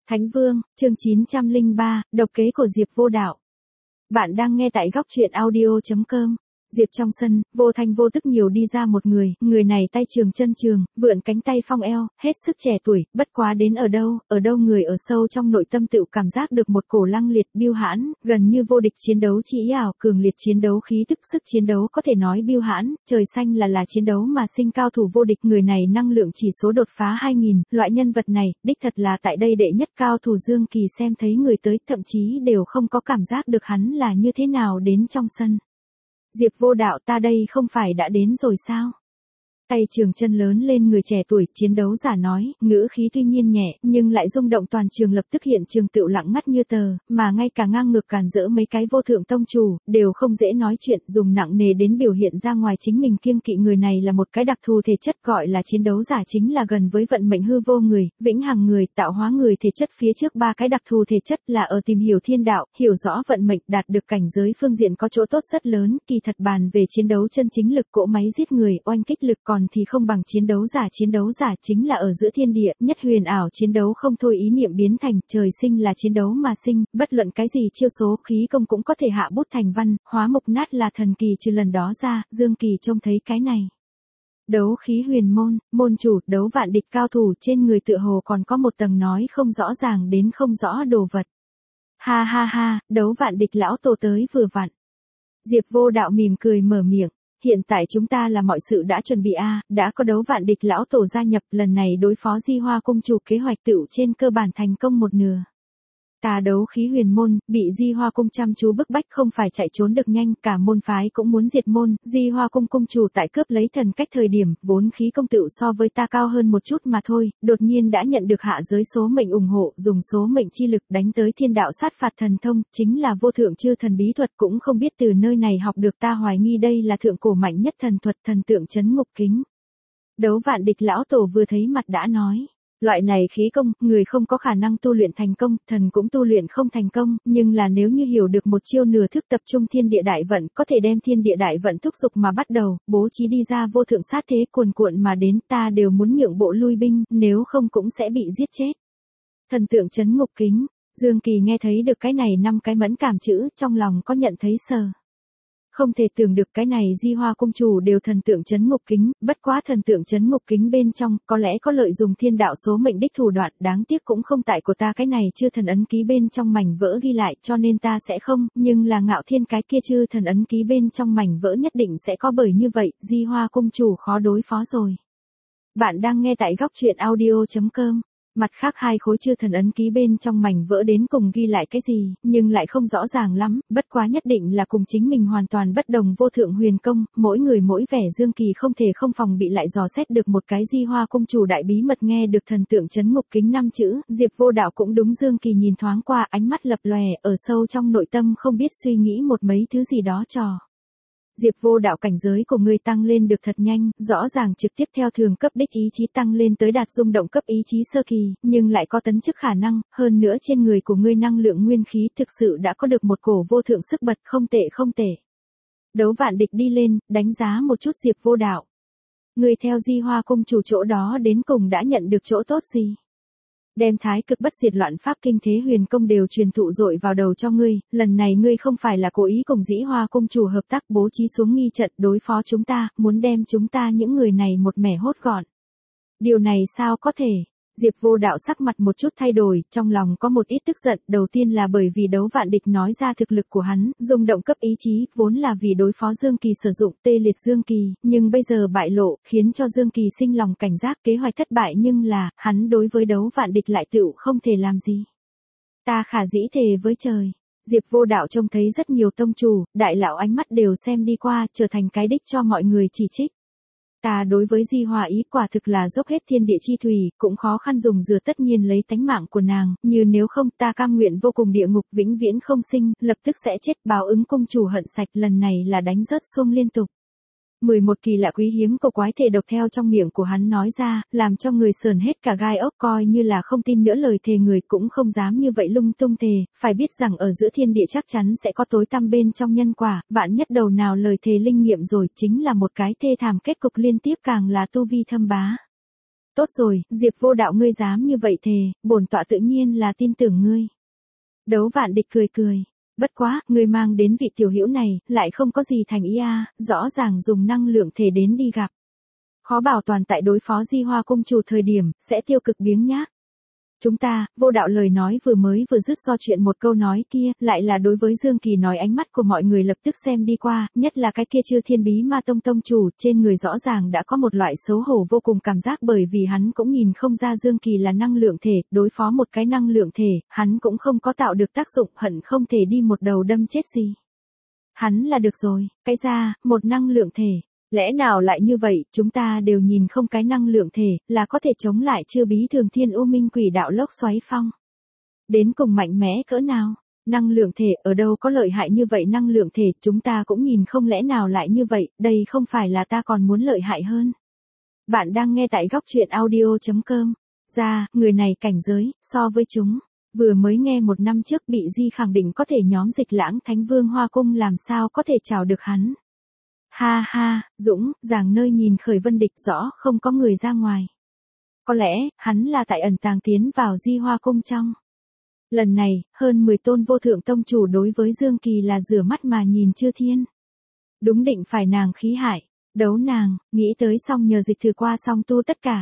Thánh Vương, chương 903, độc kế của Diệp Vô Đạo. Bạn đang nghe tại góc truyện audio.com. Diệp trong sân, vô thanh vô tức nhiều đi ra một người này tay trường chân trường, vượn cánh tay phong eo, hết sức trẻ tuổi, bất quá đến ở đâu người ở sâu trong nội tâm tự cảm giác được một cổ lăng liệt biêu hãn, gần như vô địch chiến đấu chỉ ý ảo, cường liệt chiến đấu khí tức sức chiến đấu có thể nói biêu hãn, trời xanh là chiến đấu mà sinh cao thủ vô địch, người này năng lượng chỉ số đột phá 2000, loại nhân vật này, đích thật là tại đây đệ nhất cao thủ Dương Kỳ xem thấy người tới, thậm chí đều không có cảm giác được hắn là như thế nào đến trong sân. Diệp Vô Đạo, ta đây không phải đã đến rồi sao? Tay trường chân lớn lên người trẻ tuổi, chiến đấu giả nói, ngữ khí tuy nhiên nhẹ, nhưng lại rung động toàn trường, lập tức hiện trường tựu lặng ngắt như tờ, mà ngay cả ngang ngược càn rỡ mấy cái vô thượng tông chủ, đều không dễ nói chuyện, dùng nặng nề đến biểu hiện ra ngoài chính mình kiêng kỵ. Người này là một cái đặc thù thể chất, gọi là chiến đấu giả, chính là gần với vận mệnh hư vô người, vĩnh hằng người, tạo hóa người. Thể chất phía trước ba cái đặc thù thể chất là ở tìm hiểu thiên đạo, hiểu rõ vận mệnh, đạt được cảnh giới phương diện có chỗ tốt rất lớn, kỳ thật bàn về chiến đấu chân chính lực cỗ máy giết người, oanh kích lực còn thì không bằng chiến đấu giả chính là ở giữa thiên địa, nhất huyền ảo chiến đấu không thôi, ý niệm biến thành, trời sinh là chiến đấu mà sinh, bất luận cái gì chiêu số, khí công cũng có thể hạ bút thành văn, hóa mục nát là thần kỳ. Trừ lần đó ra, Dương Kỳ trông thấy cái này. Đấu khí huyền môn, môn chủ, đấu vạn địch cao thủ, trên người tựa hồ còn có một tầng nói không rõ ràng đến không rõ đồ vật. Ha ha ha, đấu vạn địch lão tổ tới vừa vặn. Diệp Vô Đạo mỉm cười mở miệng. Hiện tại chúng ta là mọi sự đã chuẩn bị đã có đấu vạn địch lão tổ gia nhập, lần này đối phó Di Hoa cung chủ kế hoạch tựu trên cơ bản thành công một nửa. Ta đấu khí huyền môn, bị Di Hoa cung chăm chú bức bách không phải chạy trốn được nhanh, cả môn phái cũng muốn diệt môn. Di Hoa cung cung chủ tại cướp lấy thần cách thời điểm, vốn khí công tựu so với ta cao hơn một chút mà thôi, đột nhiên đã nhận được hạ giới số mệnh ủng hộ, dùng số mệnh chi lực đánh tới thiên đạo sát phạt thần thông, chính là vô thượng chư thần bí thuật, cũng không biết từ nơi này học được, ta hoài nghi đây là thượng cổ mạnh nhất thần thuật, thần tượng trấn ngục kính. Đấu vạn địch lão tổ vừa thấy mặt đã nói. Loại này khí công, người không có khả năng tu luyện thành công, thần cũng tu luyện không thành công, nhưng là nếu như hiểu được một chiêu nửa thức tập trung thiên địa đại vận, có thể đem thiên địa đại vận thúc giục mà bắt đầu, bố trí đi ra vô thượng sát thế cuồn cuộn mà đến, ta đều muốn nhượng bộ lui binh, nếu không cũng sẽ bị giết chết. Thần tượng trấn ngục kính, Dương Kỳ nghe thấy được cái này 5 cái mẫn cảm chữ, trong lòng có nhận thấy sờ. Không thể tưởng được cái này Di Hoa cung chủ đều thần tượng trấn ngục kính, bất quá thần tượng trấn ngục kính bên trong, có lẽ có lợi dùng thiên đạo số mệnh đích thủ đoạn, đáng tiếc cũng không tại của ta, cái này chư thần ấn ký bên trong mảnh vỡ ghi lại, cho nên ta sẽ không, nhưng là Ngạo Thiên cái kia chư thần ấn ký bên trong mảnh vỡ nhất định sẽ có, bởi như vậy, Di Hoa cung chủ khó đối phó rồi. Bạn đang nghe tại góc truyện audio.com. Mặt khác hai khối chư thần ấn ký bên trong mảnh vỡ đến cùng ghi lại cái gì, nhưng lại không rõ ràng lắm, bất quá nhất định là cùng chính mình hoàn toàn bất đồng vô thượng huyền công, mỗi người mỗi vẻ. Dương Kỳ không thể không phòng bị lại dò xét được một cái Di Hoa cung chủ đại bí mật. Nghe được thần tượng trấn ngục kính 5 chữ, Diệp Vô Đạo cũng đúng Dương Kỳ nhìn thoáng qua, ánh mắt lập lòe, ở sâu trong nội tâm không biết suy nghĩ một mấy thứ gì đó trò. Diệp Vô Đạo, cảnh giới của ngươi tăng lên được thật nhanh, rõ ràng trực tiếp theo thường cấp đích ý chí tăng lên tới đạt rung động cấp ý chí sơ kỳ, nhưng lại có tấn chức khả năng, hơn nữa trên người của ngươi năng lượng nguyên khí thực sự đã có được một cổ vô thượng sức bật, không tệ. Đấu vạn địch đi lên, đánh giá một chút Diệp Vô Đạo. Ngươi theo Di Hoa cung chủ chỗ đó đến cùng đã nhận được chỗ tốt gì? Đem thái cực bất diệt loạn pháp kinh thế huyền công đều truyền thụ dội vào đầu cho ngươi, lần này ngươi không phải là cố ý cùng Dĩ Hoa cung chủ hợp tác bố trí xuống nghi trận đối phó chúng ta, muốn đem chúng ta những người này một mẻ hốt gọn. Điều này sao có thể? Diệp Vô Đạo sắc mặt một chút thay đổi, trong lòng có một ít tức giận, đầu tiên là bởi vì đấu vạn địch nói ra thực lực của hắn, rung động cấp ý chí, vốn là vì đối phó Dương Kỳ sử dụng, tê liệt Dương Kỳ, nhưng bây giờ bại lộ, khiến cho Dương Kỳ sinh lòng cảnh giác, kế hoạch thất bại, nhưng là, hắn đối với đấu vạn địch lại tựu không thể làm gì. Ta khả dĩ thề với trời. Diệp Vô Đạo trông thấy rất nhiều tông chủ, đại lão ánh mắt đều xem đi qua, trở thành cái đích cho mọi người chỉ trích. Ta đối với Di Hoa ý quả thực là dốc hết thiên địa chi thủy, cũng khó khăn dùng dừa, tất nhiên lấy tánh mạng của nàng, như nếu không ta cam nguyện vô cùng địa ngục vĩnh viễn không sinh, lập tức sẽ chết, báo ứng cung chủ hận sạch, lần này là đánh rớt xuông liên tục. 11 kỳ lạ quý hiếm cổ quái thể độc theo trong miệng của hắn nói ra, làm cho người sờn hết cả gai ốc, coi như là không tin nữa lời thề người cũng không dám như vậy lung tung thề, phải biết rằng ở giữa thiên địa chắc chắn sẽ có tối tăm bên trong nhân quả, vạn nhất đầu nào lời thề linh nghiệm rồi, chính là một cái thê thảm kết cục liên tiếp, càng là tu vi thâm bá. Tốt rồi, Diệp Vô Đạo ngươi dám như vậy thề, bổn tọa tự nhiên là tin tưởng ngươi. Đấu Vạn Địch cười cười. Bất quá, ngươi mang đến vị tiểu hữu này, lại không có gì thành ý a, rõ ràng dùng năng lượng thể đến đi gặp. Khó bảo toàn tại đối phó Di Hoa cung chủ thời điểm, sẽ tiêu cực biếng nhác. Chúng ta, Vô Đạo lời nói vừa dứt do chuyện một câu nói kia, lại là đối với Dương Kỳ nói ánh mắt của mọi người lập tức xem đi qua, nhất là cái kia Chư Thiên Bí Ma Tông tông chủ, trên người rõ ràng đã có một loại xấu hổ vô cùng cảm giác bởi vì hắn cũng nhìn không ra Dương Kỳ là năng lượng thể, đối phó một cái năng lượng thể, hắn cũng không có tạo được tác dụng, hận không thể đi một đầu đâm chết gì. Hắn là được rồi, cái ra, một năng lượng thể. Lẽ nào lại như vậy, chúng ta đều nhìn không cái năng lượng thể, là có thể chống lại Chư Bí Thường Thiên U Minh Quỷ Đạo lốc xoáy phong. Đến cùng mạnh mẽ cỡ nào? Năng lượng thể ở đâu có lợi hại như vậy năng lượng thể, chúng ta cũng nhìn không lẽ nào lại như vậy, đây không phải là ta còn muốn lợi hại hơn. Bạn đang nghe tại góc truyện audio.com. Ra, người này cảnh giới, so với chúng. Vừa mới nghe 1 năm trước bị Di khẳng định có thể nhóm Dịch Lãng Thánh Vương Hoa Cung làm sao có thể chào được hắn. Ha ha, Dũng, Giàng nơi nhìn Khởi Vân Địch rõ không có người ra ngoài. Có lẽ, hắn là tại ẩn tàng tiến vào Di Hoa Cung trong. Lần này, hơn 10 tôn vô thượng tông chủ đối với Dương Kỳ là rửa mắt mà nhìn Chư Thiên. Đúng định phải nàng khí hại, đấu nàng, nghĩ tới xong nhờ dịch thử qua xong tu tất cả.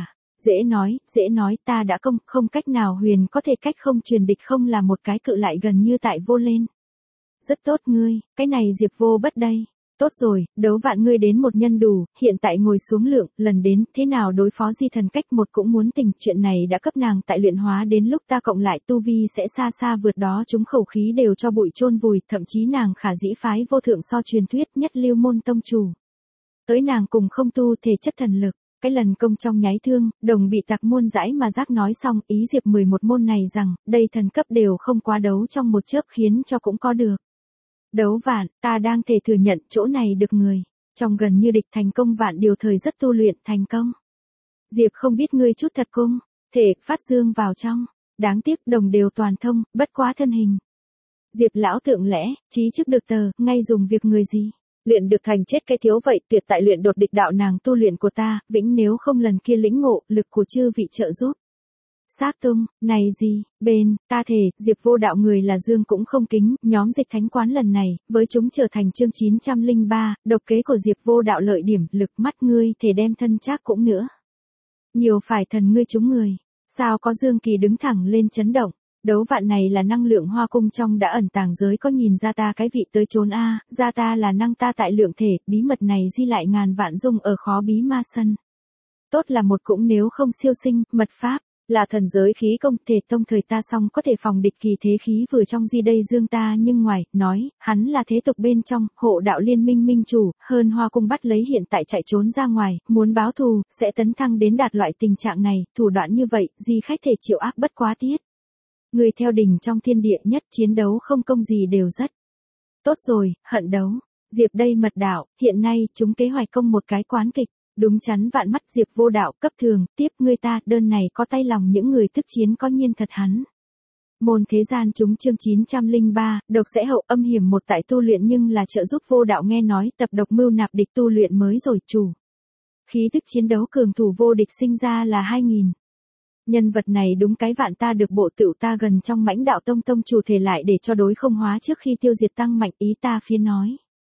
Dễ nói ta đã không cách nào huyền có thể cách không truyền địch không là một cái cự lại gần như tại vô lên. Rất tốt ngươi, cái này Diệp Vô Bất đây. Tốt rồi, Đấu Vạn ngươi đến một nhân đủ, hiện tại ngồi xuống lượng, lần đến, thế nào đối phó Di thần cách một cũng muốn tình, chuyện này đã cấp nàng tại luyện hóa đến lúc ta cộng lại tu vi sẽ xa xa vượt đó chúng khẩu khí đều cho bụi chôn vùi, thậm chí nàng khả dĩ phái vô thượng so truyền thuyết nhất lưu môn tông chủ. Tới nàng cùng không tu thể chất thần lực, cái lần công trong nháy thương, đồng bị tạc môn dãi mà giác nói xong, ý Diệp 11 môn này rằng, đây thần cấp đều không quá đấu trong một chớp khiến cho cũng có được. Đấu Vạn, ta đang thể thừa nhận chỗ này được người, trong gần như địch thành công vạn điều thời rất tu luyện thành công. Diệp không biết ngươi chút thật cung, thể phát dương vào trong, đáng tiếc đồng đều toàn thông, bất quá thân hình. Diệp lão tượng lẽ, trí chức được tờ, ngay dùng việc người gì, luyện được thành chết cái thiếu vậy, tuyệt tại luyện đột địch đạo nàng tu luyện của ta, vĩnh nếu không lần kia lĩnh ngộ, lực của chư vị trợ giúp. Xác tung, này gì, bên, ta thể, Diệp Vô Đạo người là Dương cũng không kính, nhóm Dịch Thánh Quán lần này, với chúng trở thành chương 903, độc kế của Diệp Vô Đạo lợi điểm, lực mắt ngươi thể đem thân chắc cũng nữa. Nhiều phải thần ngươi chúng người, sao có Dương Kỳ đứng thẳng lên chấn động, Đấu Vạn này là năng lượng Hoa Cung trong đã ẩn tàng giới có nhìn ra ta cái vị tới trốn a, ra ta là năng ta tại lượng thể, bí mật này di lại ngàn vạn dung ở khó bí ma sân. Tốt là một cũng nếu không siêu sinh, mật pháp. Là thần giới khí công thể tông thời ta xong có thể phòng địch kỳ thế khí vừa trong di đây Dương ta nhưng ngoài, nói, hắn là thế tục bên trong, hộ đạo liên minh minh chủ, hơn Hoa Cung bắt lấy hiện tại chạy trốn ra ngoài, muốn báo thù, sẽ tấn thăng đến đạt loại tình trạng này, thủ đoạn như vậy, di khách thể chịu áp bất quá tiết. Người theo đỉnh trong thiên địa nhất chiến đấu không công gì đều rất. Tốt rồi, hận đấu, Diệp đây mật đạo, hiện nay chúng kế hoạch công một cái quán kịch. Đúng chắn vạn mắt Diệp Vô Đạo cấp thường, tiếp ngươi ta, đơn này có tay lòng những người thức chiến có nhiên thật hắn. Môn thế gian chúng chương 903, độc sẽ hậu âm hiểm một tại tu luyện nhưng là trợ giúp Vô Đạo nghe nói tập độc mưu nạp địch tu luyện mới rồi chủ. Khí thức chiến đấu cường thủ vô địch sinh ra là 2000. Nhân vật này đúng cái vạn ta được bộ tựu ta gần trong mãnh đạo tông tông chủ thể lại để cho đối không hóa trước khi tiêu diệt tăng mạnh ý ta phía nói.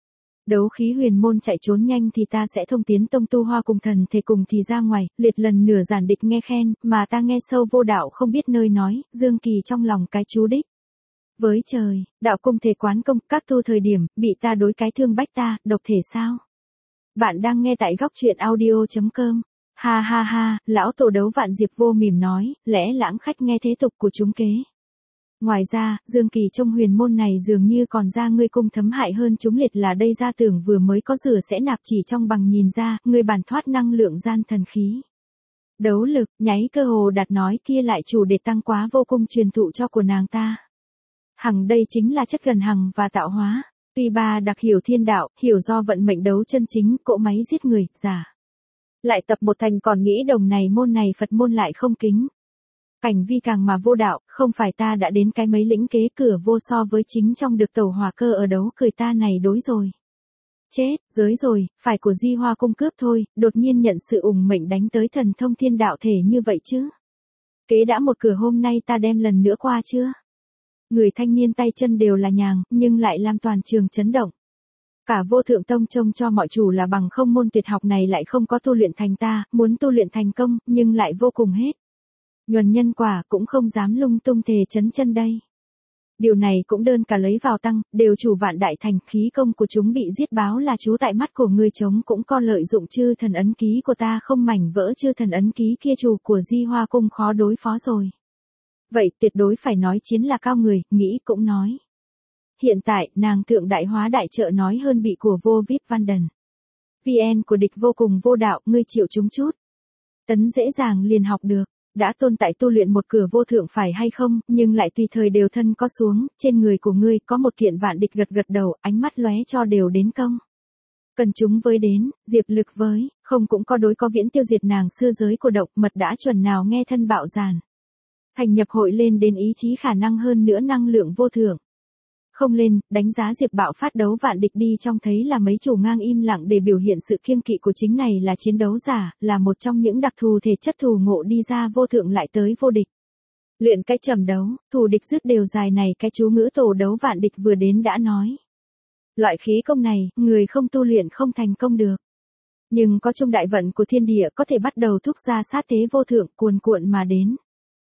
Đấu khí huyền môn chạy trốn nhanh thì ta sẽ thông tiến tông tu Hoa cùng thần thể cùng thì ra ngoài, liệt lần nửa giản địch nghe khen, mà ta nghe sâu Vô Đạo không biết nơi nói, Dương Kỳ trong lòng cái chú đích. Với trời, đạo cung thể quán công, các tu thời điểm, bị ta đối cái thương bách ta, độc thể sao? Bạn đang nghe tại góc truyện audio.com. Ha ha ha, lão tổ Đấu Vạn Diệp Vô mỉm nói, lẽ lãng khách nghe thế tục của chúng kế. Ngoài ra, Dương Kỳ trong huyền môn này dường như còn ra ngươi cung thấm hại hơn chúng liệt là đây ra tưởng vừa mới có rửa sẽ nạp chỉ trong bằng nhìn ra, ngươi bản thoát năng lượng gian thần khí. Đấu lực, nháy cơ hồ đặt nói kia lại chủ để tăng quá vô cung truyền thụ cho của nàng ta. Hằng đây chính là chất gần hằng và tạo hóa. Tuy ba đặc hiểu thiên đạo, hiểu do vận mệnh đấu chân chính, cỗ máy giết người, giả. Lại tập một thành còn nghĩ đồng này môn này Phật môn lại không kính. Cảnh vi càng mà vô đạo, không phải ta đã đến cái mấy lĩnh kế cửa vô so với chính trong được tẩu hòa cơ ở đấu cười ta này đối rồi. Chết, giới rồi, phải của Di Hoa cung cướp thôi, đột nhiên nhận sự ủng mệnh đánh tới thần thông thiên đạo thể như vậy chứ. Kế đã một cửa hôm nay ta đem lần nữa qua chưa? Người thanh niên tay chân đều là nhàng, nhưng lại làm toàn trường chấn động. Cả Vô Thượng Tông trông cho mọi chủ là bằng không môn tuyệt học này lại không có tu luyện thành ta, muốn tu luyện thành công, nhưng lại vô cùng hết. Nhuần nhân quả cũng không dám lung tung thề chấn chân đây. Điều này cũng đơn cả lấy vào tăng, đều chủ vạn đại thành, khí công của chúng bị giết báo là chú tại mắt của người chống cũng có lợi dụng chư thần ấn ký của ta không mảnh vỡ chư thần ấn ký kia chủ của Di Hoa cung khó đối phó rồi. Vậy tuyệt đối phải nói chiến là cao người, nghĩ cũng nói. Hiện tại, nàng thượng đại hóa đại trợ nói hơn bị của vô vip văn đần. VN của địch vô cùng vô đạo, ngươi chịu chúng chút. Tấn dễ dàng liền học được. Đã tồn tại tu luyện một cửa vô thượng phải hay không, nhưng lại tùy thời đều thân có xuống, trên người của ngươi có một kiện vạn địch gật gật đầu, ánh mắt lóe cho đều đến công. Cần chúng với đến, diệp lực với, không cũng có đối có viễn tiêu diệt nàng xưa giới của độc mật đã chuẩn nào nghe thân bạo giàn. Thành nhập hội lên đến ý chí khả năng hơn nữa năng lượng vô thượng. Không lên, đánh giá Diệp Bạo phát đấu vạn địch đi trong thấy là mấy chủ ngang im lặng để biểu hiện sự kiêng kỵ của chính này là chiến đấu giả, là một trong những đặc thù thể chất thù ngộ đi ra vô thượng lại tới vô địch. Luyện cái trầm đấu, thù địch dứt đều dài này cái chú ngữ tổ đấu vạn địch vừa đến đã nói. Loại khí công này, người không tu luyện không thành công được. Nhưng có trong đại vận của thiên địa có thể bắt đầu thúc ra sát thế vô thượng cuồn cuộn mà đến.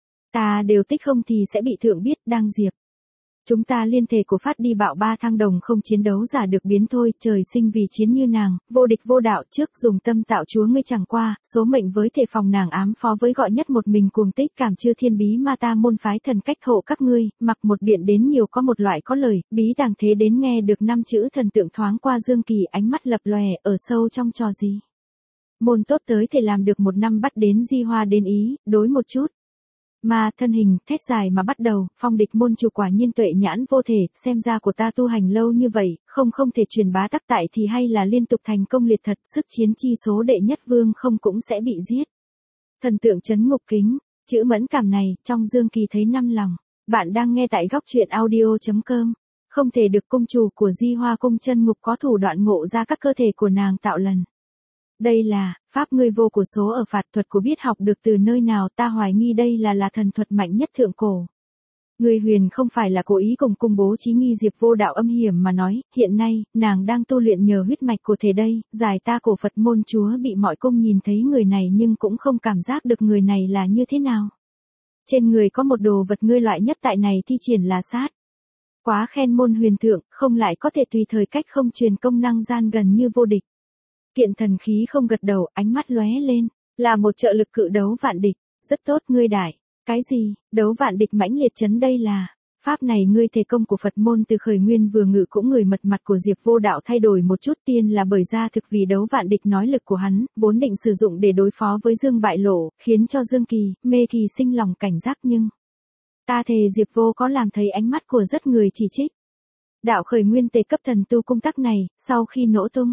Ta đều tích không thì sẽ bị thượng biết đang diệp. Chúng ta liên thể của phát đi bạo ba thăng đồng không chiến đấu giả được biến thôi, trời sinh vì chiến như nàng, vô địch vô đạo trước dùng tâm tạo chúa ngươi chẳng qua, số mệnh với thể phòng nàng ám phó với gọi nhất một mình cuồng tích cảm chư thiên bí ma ta môn phái thần cách hộ các ngươi, mặc một biện đến nhiều có một loại có lời, bí tàng thế đến nghe được 5 chữ thần tượng thoáng qua dương kỳ ánh mắt lập lòe ở sâu trong trò gì. Môn tốt tới thể làm được 1 năm bắt đến Di Hoa đến ý, đối một chút. Mà thân hình, thét dài mà bắt đầu, phong địch môn chủ quả nhiên tuệ nhãn vô thể, xem ra của ta tu hành lâu như vậy, không thể truyền bá tắc tại thì hay là liên tục thành công liệt thật, sức chiến chi số đệ nhất vương không cũng sẽ bị giết. Thần tượng chấn ngục kính, chữ mẫn cảm này, trong dương kỳ thấy năm lòng. Bạn đang nghe tại góc truyện audio.com. Không thể được cung chủ của Di Hoa cung chân ngục có thủ đoạn ngộ ra các cơ thể của nàng tạo lần. Đây là, pháp ngươi vô của số ở phạt thuật của biết học được từ nơi nào ta hoài nghi đây là thần thuật mạnh nhất thượng cổ. Người huyền không phải là cố ý cùng cung bố trí nghi diệp vô đạo âm hiểm mà nói, hiện nay, nàng đang tu luyện nhờ huyết mạch của thể đây, giải ta cổ Phật môn chúa bị mọi cung nhìn thấy người này nhưng cũng không cảm giác được người này là như thế nào. Trên người có một đồ vật ngươi loại nhất tại này thi triển là sát. Quá khen môn huyền thượng, không lại có thể tùy thời cách không truyền công năng gian gần như vô địch. Kiện thần khí không gật đầu, ánh mắt lóe lên, là một trợ lực cự đấu vạn địch, rất tốt ngươi đại. Cái gì, đấu vạn địch mãnh liệt chấn đây là, pháp này ngươi thể công của Phật môn từ khởi nguyên vừa ngự cũng người mật mặt của Diệp vô đạo thay đổi một chút tiên là bởi ra thực vì đấu vạn địch nói lực của hắn, vốn định sử dụng để đối phó với Dương bại lộ, khiến cho Dương Kỳ, Mê Kỳ sinh lòng cảnh giác nhưng. Ta thề Diệp vô có làm thấy ánh mắt của rất người chỉ trích. Đạo khởi nguyên tề cấp thần tu cung tắc này, sau khi nổ tung.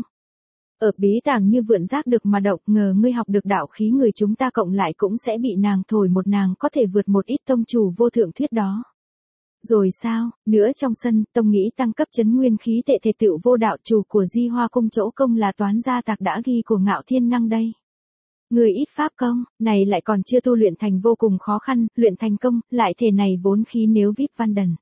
Ở bí tàng như vượn giác được mà động ngờ ngươi học được đạo khí người chúng ta cộng lại cũng sẽ bị nàng thổi một nàng có thể vượt một ít tông chủ vô thượng thuyết đó. Rồi sao, nữa trong sân, tông nghĩ tăng cấp chấn nguyên khí tệ thể tựu vô đạo chủ của Di Hoa cung chỗ công là toán gia tạc đã ghi của ngạo thiên năng đây. Người ít pháp công, này lại còn chưa tu luyện thành vô cùng khó khăn, luyện thành công, lại thể này vốn khí nếu vip văn đần.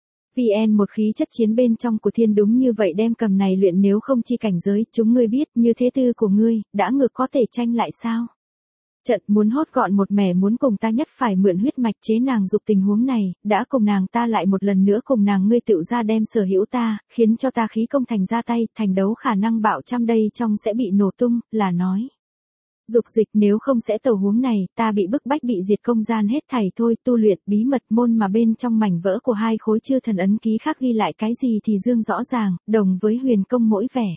VN một khí chất chiến bên trong của thiên đúng như vậy đem cầm này luyện nếu không chi cảnh giới, chúng ngươi biết như thế tư của ngươi, đã ngược có thể tranh lại sao? Trận muốn hốt gọn một mẻ muốn cùng ta nhất phải mượn huyết mạch chế nàng dục tình huống này, đã cùng nàng ta lại một lần nữa cùng nàng ngươi tự ra đem sở hữu ta, khiến cho ta khí công thành ra tay, thành đấu khả năng bạo trăm đây trong sẽ bị nổ tung, là nói. Dục dịch nếu không sẽ tàu huống này, ta bị bức bách bị diệt công gian hết thảy thôi, tu luyện bí mật môn mà bên trong mảnh vỡ của hai khối chư thần ấn ký khác ghi lại cái gì thì dương rõ ràng, đồng với huyền công mỗi vẻ.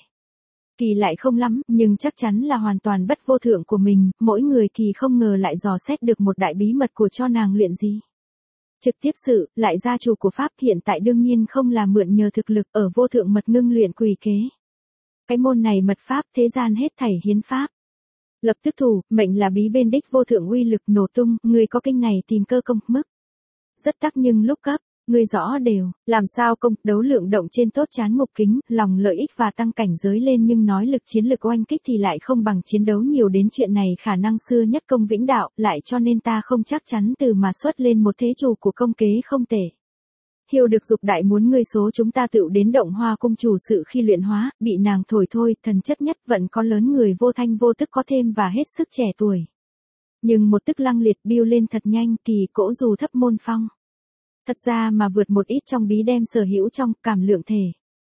Kỳ lại không lắm, nhưng chắc chắn là hoàn toàn bất vô thượng của mình, mỗi người kỳ không ngờ lại dò xét được một đại bí mật của cho nàng luyện gì. Trực tiếp sự, lại gia chủ của Pháp hiện tại đương nhiên không là mượn nhờ thực lực ở vô thượng mật ngưng luyện quỷ kế. Cái môn này mật Pháp thế gian hết thảy hiến Pháp. Lập tức thủ, mệnh là bí bên đích vô thượng uy lực nổ tung, người có kinh này tìm cơ công mức. Rất tắc nhưng lúc cấp, Ngươi rõ đều, làm sao công đấu lượng động trên tốt chán mục kính, lòng lợi ích và tăng cảnh giới lên nhưng nói lực chiến lực oanh kích thì lại không bằng chiến đấu nhiều đến chuyện này khả năng xưa nhất công vĩnh đạo, lại cho nên ta không chắc chắn từ mà xuất lên một thế chủ của công kế không tệ. Hiêu được dục đại muốn ngươi số chúng ta tựu đến động hoa cung chủ sự khi luyện hóa, bị nàng thổi thôi, thần chất nhất vẫn có lớn người vô thanh vô tức có thêm và hết sức trẻ tuổi. Nhưng một tức lăng liệt biêu lên thật nhanh, kỳ cỗ dù thấp môn phong. Thật ra mà vượt một ít trong bí đem sở hữu trong cảm lượng thể.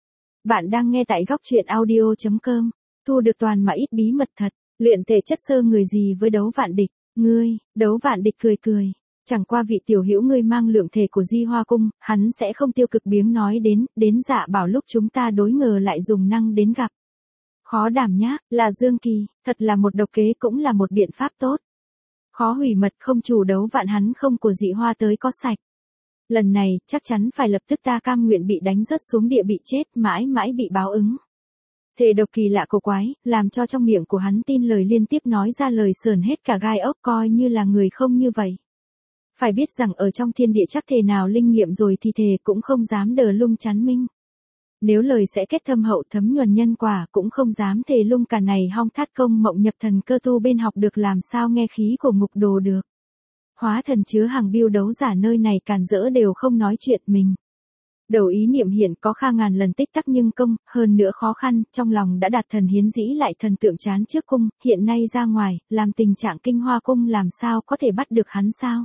Bạn đang nghe tại góc truyện audio.com, thu được toàn mà ít bí mật thật, luyện thể chất sơ người gì với đấu vạn địch, ngươi, đấu vạn địch cười cười. Chẳng qua vị tiểu hữu ngươi mang lượng thể của Di Hoa Cung, hắn sẽ không tiêu cực biếng nói đến dạ bảo lúc chúng ta đối ngờ lại dùng năng đến gặp. Khó đảm nhá, là Dương Kỳ, thật là một độc kế cũng là một biện pháp tốt. Khó hủy mật không chủ đấu vạn hắn không của dị hoa tới có sạch. Lần này, chắc chắn phải lập tức ta cam nguyện bị đánh rớt xuống địa bị chết, mãi mãi bị báo ứng. Thể độc kỳ lạ cổ quái, làm cho trong miệng của hắn tin lời liên tiếp nói ra lời sờn hết cả gai ốc coi như là người không như vậy. Phải biết rằng ở trong thiên địa chắc thể nào linh nghiệm rồi thì thề cũng không dám đờ lung chắn minh. Nếu lời sẽ kết thâm hậu thấm nhuần nhân quả cũng không dám thề lung cả này hong thát công mộng nhập thần cơ tu bên học được làm sao nghe khí của ngục đồ được. Hóa thần chứa hàng biêu đấu giả nơi này càn rỡ đều không nói chuyện mình. Đầu ý niệm hiện có kha ngàn lần tích tắc nhưng công, hơn nữa khó khăn, trong lòng đã đạt thần hiến dĩ lại thần tượng chán trước cung, hiện nay ra ngoài, làm tình trạng kinh hoa cung làm sao có thể bắt được hắn sao.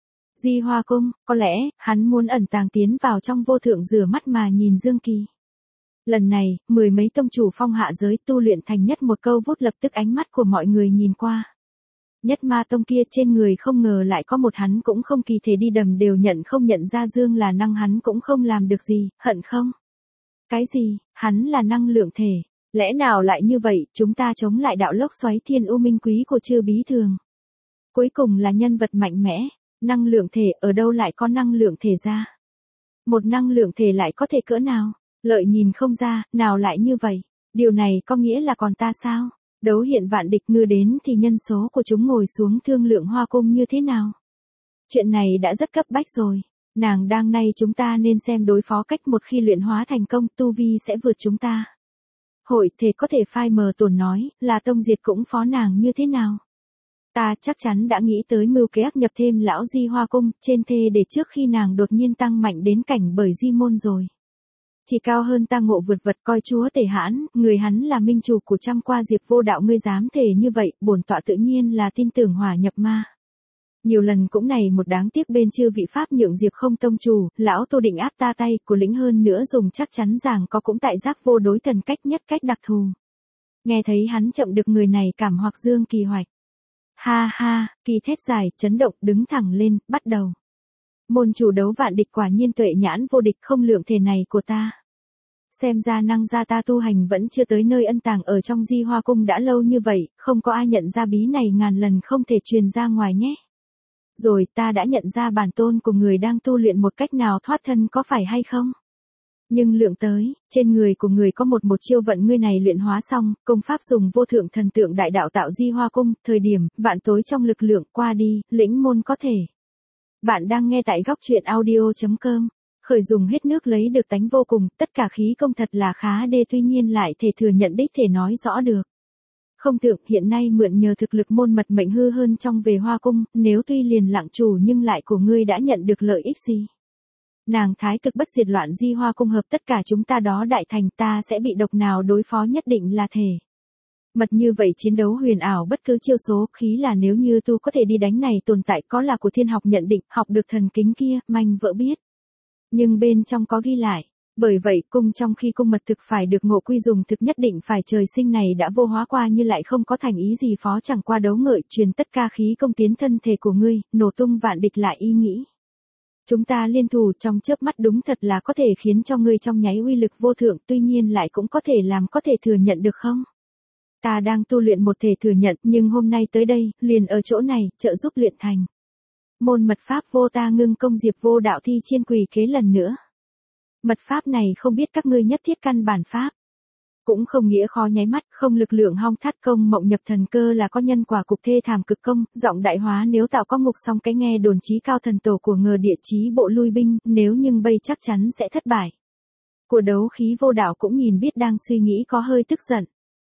Di Hoa Cung, có lẽ, hắn muốn ẩn tàng tiến vào trong vô thượng rửa mắt mà nhìn Dương Kỳ. Lần này, mười mấy tông chủ phong hạ giới tu luyện thành nhất một câu vút lập tức ánh mắt của mọi người nhìn qua. Nhất ma tông kia trên người không ngờ lại có một hắn cũng không kỳ thể đi đầm đều nhận không nhận ra Dương là năng hắn cũng không làm được gì, hận không? Cái gì, hắn là năng lượng thể, lẽ nào lại như vậy, chúng ta chống lại đạo lốc xoáy thiên u minh quý của chư bí thường. Cuối cùng là nhân vật mạnh mẽ. Năng lượng thể ở đâu lại có năng lượng thể ra? Một năng lượng thể lại có thể cỡ nào? Lợi nhìn không ra, nào lại như vậy? Điều này có nghĩa là còn ta sao? Đấu hiện vạn địch ngư đến thì nhân số của chúng ngồi xuống thương lượng hoa cung như thế nào? Chuyện này đã rất cấp bách rồi. Nàng đang nay chúng ta nên xem đối phó cách một khi luyện hóa thành công tu vi sẽ vượt chúng ta. Hội thể có thể phai mờ tổn nói là tông diệt cũng phó nàng như thế nào? Ta chắc chắn đã nghĩ tới mưu kế ác nhập thêm lão Di Hoa Cung trên thê để trước khi nàng đột nhiên tăng mạnh đến cảnh bởi Di Môn rồi. Chỉ cao hơn ta ngộ vượt vật coi chúa tể hãn, người hắn là minh chủ của trăm qua Diệp vô đạo ngươi dám thề như vậy, bổn tọa tự nhiên là tin tưởng hỏa nhập ma. Nhiều lần cũng này một đáng tiếc bên chư vị pháp nhượng Diệp không tông chủ, lão Tô định áp ta tay của lĩnh hơn nữa dùng chắc chắn rằng có cũng tại giác vô đối thần cách nhất cách đặc thù. Nghe thấy hắn chậm được người này cảm hoặc Dương Kỳ hoạch. Ha ha, Kỳ thét dài, chấn động, đứng thẳng lên, bắt đầu. Môn chủ đấu vạn địch quả nhiên tuệ nhãn vô địch không lượng thể này của ta. Xem ra năng gia ta tu hành vẫn chưa tới nơi ân tàng ở trong Di Hoa Cung đã lâu như vậy, không có ai nhận ra bí này ngàn lần không thể truyền ra ngoài nhé. Rồi ta đã nhận ra bản tôn của người đang tu luyện một cách nào thoát thân có phải hay không? Nhưng lượng tới, trên người của người có một chiêu vận ngươi này luyện hóa xong, công pháp dùng vô thượng thần tượng đại đạo tạo Di Hoa Cung, thời điểm, vạn tối trong lực lượng qua đi, lĩnh môn có thể. Bạn đang nghe tại góc truyện audio.com, khởi dùng hết nước lấy được tánh vô cùng, tất cả khí công thật là khá đê tuy nhiên lại thể thừa nhận đích thể nói rõ được. Không tượng hiện nay mượn nhờ thực lực môn mật mệnh hư hơn trong về Hoa Cung, nếu tuy liền lặng chủ nhưng lại của ngươi đã nhận được lợi ích gì? Nàng thái cực bất diệt loạn Di Hoa Cung hợp tất cả chúng ta đó đại thành ta sẽ bị độc nào đối phó nhất định là thể. Mật như vậy chiến đấu huyền ảo bất cứ chiêu số khí là nếu như tu có thể đi đánh này tồn tại có là của thiên học nhận định học được thần kính kia manh vỡ biết. Nhưng bên trong có ghi lại. Bởi vậy cung trong khi cung mật thực phải được ngộ quy dùng thực nhất định phải trời sinh này đã vô hóa qua như lại không có thành ý gì phó chẳng qua đấu ngợi truyền tất ca khí công tiến thân thể của ngươi, nổ tung vạn địch lại ý nghĩ. Chúng ta liên thủ trong chớp mắt đúng thật là có thể khiến cho ngươi trong nháy uy lực vô thượng tuy nhiên lại cũng có thể làm có thể thừa nhận được không? Ta đang tu luyện một thể thừa nhận nhưng hôm nay tới đây, liền ở chỗ này, trợ giúp luyện thành. Môn mật pháp vô ta ngưng công Diệp vô đạo thi chiên quỳ kế lần nữa. Mật pháp này không biết các ngươi nhất thiết căn bản pháp. Cũng không nghĩa khó nháy mắt, không lực lượng hong thắt công mộng nhập thần cơ là có nhân quả cục thê thảm cực công, giọng đại hóa nếu tạo có ngục xong cái nghe đồn chí cao thần tổ của ngờ địa chí bộ lui binh, nếu nhưng bây chắc chắn sẽ thất bại. Của đấu khí vô đạo cũng nhìn biết đang suy nghĩ có hơi tức giận.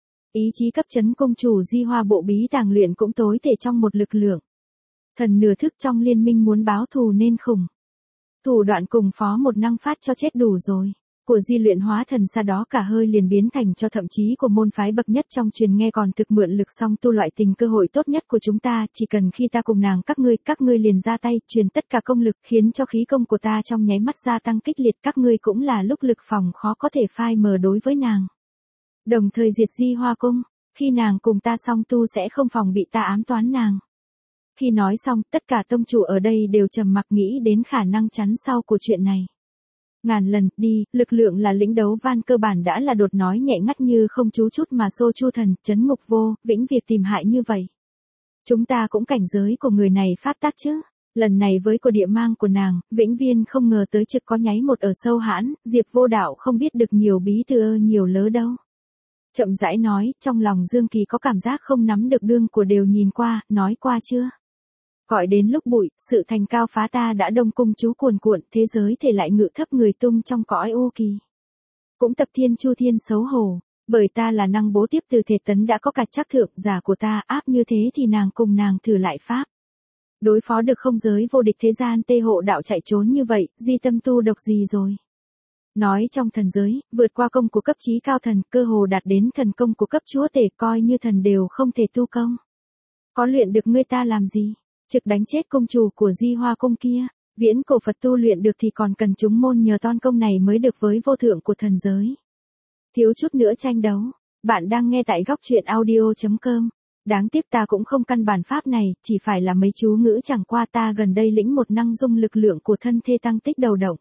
Ý chí cấp chấn công chủ di hoa bộ bí tàng luyện cũng tối thể trong một lực lượng. Thần nửa thức trong liên minh muốn báo thù nên khủng. Thủ đoạn cùng phó một năng phát cho chết đủ rồi. Của di luyện hóa thần xa đó cả hơi liền biến thành cho thậm chí của môn phái bậc nhất trong truyền nghe còn thực mượn lực song tu loại tình cơ hội tốt nhất của chúng ta, chỉ cần khi ta cùng nàng các ngươi liền ra tay, truyền tất cả công lực khiến cho khí công của ta trong nháy mắt gia tăng kích liệt, các ngươi cũng là lúc lực phòng khó có thể phai mờ đối với nàng. Đồng thời diệt di hoa cung, khi nàng cùng ta song tu sẽ không phòng bị ta ám toán nàng. Khi nói xong, tất cả tông chủ ở đây đều trầm mặc nghĩ đến khả năng chắn sau của chuyện này. Ngàn lần, đi, lực lượng là lĩnh đấu van cơ bản đã là đột nói nhẹ ngắt như không chú chút mà xô chu thần, chấn ngục vô, vĩnh việc tìm hại như vậy. Chúng ta cũng cảnh giới của người này pháp tác chứ. Lần này với của địa mang của nàng, vĩnh viên không ngờ tới trực có nháy một ở sâu hãn, Diệp vô đạo không biết được nhiều bí thư nhiều lớ đâu. Chậm rãi nói, trong lòng Dương Kỳ có cảm giác không nắm được đương của đều nhìn qua, nói qua chưa. Gọi đến lúc bụi, sự thành cao phá ta đã đông cung chú cuồn cuộn, thế giới thể lại ngự thấp người tung trong cõi u kỳ. Cũng tập thiên chu thiên xấu hổ, bởi ta là năng bố tiếp từ thể tấn đã có cả chắc thượng giả của ta, áp như thế thì nàng cùng nàng thử lại pháp. Đối phó được không giới vô địch thế gian tê hộ đạo chạy trốn như vậy, di tâm tu độc gì rồi. Nói trong thần giới, vượt qua công của cấp chí cao thần, cơ hồ đạt đến thần công của cấp chúa tể, coi như thần đều không thể tu công. Có luyện được ngươi ta làm gì? Trực đánh chết công chủ của di hoa cung kia, viễn cổ Phật tu luyện được thì còn cần chúng môn nhờ ton công này mới được với vô thượng của thần giới. Thiếu chút nữa tranh đấu, bạn đang nghe tại góc truyện audio.com. Đáng tiếc ta cũng không căn bản pháp này, chỉ phải là mấy chú ngữ chẳng qua ta gần đây lĩnh một năng dung lực lượng của thân thê tăng tích đầu động.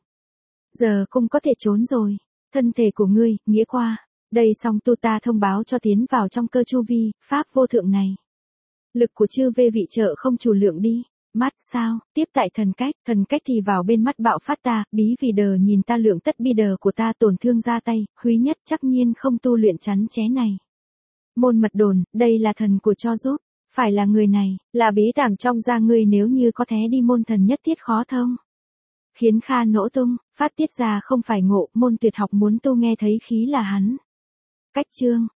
Giờ cũng có thể trốn rồi, thân thể của ngươi, nghĩa qua, đây xong tu ta thông báo cho tiến vào trong cơ chu vi, pháp vô thượng này. Lực của chư vê vị trợ không chủ lượng đi, mắt sao, tiếp tại thần cách thì vào bên mắt bạo phát ta, bí vì đờ nhìn ta lượng tất bi đờ của ta tổn thương ra tay, húy nhất chắc nhiên không tu luyện chắn ché này. Môn mật đồn, đây là thần của cho giúp, phải là người này, là bí tàng trong da ngươi nếu như có thế đi môn thần nhất thiết khó thông. Khiến Kha nỗ tung, phát tiết ra không phải ngộ, môn tuyệt học muốn tu nghe thấy khí là hắn. Cách chương,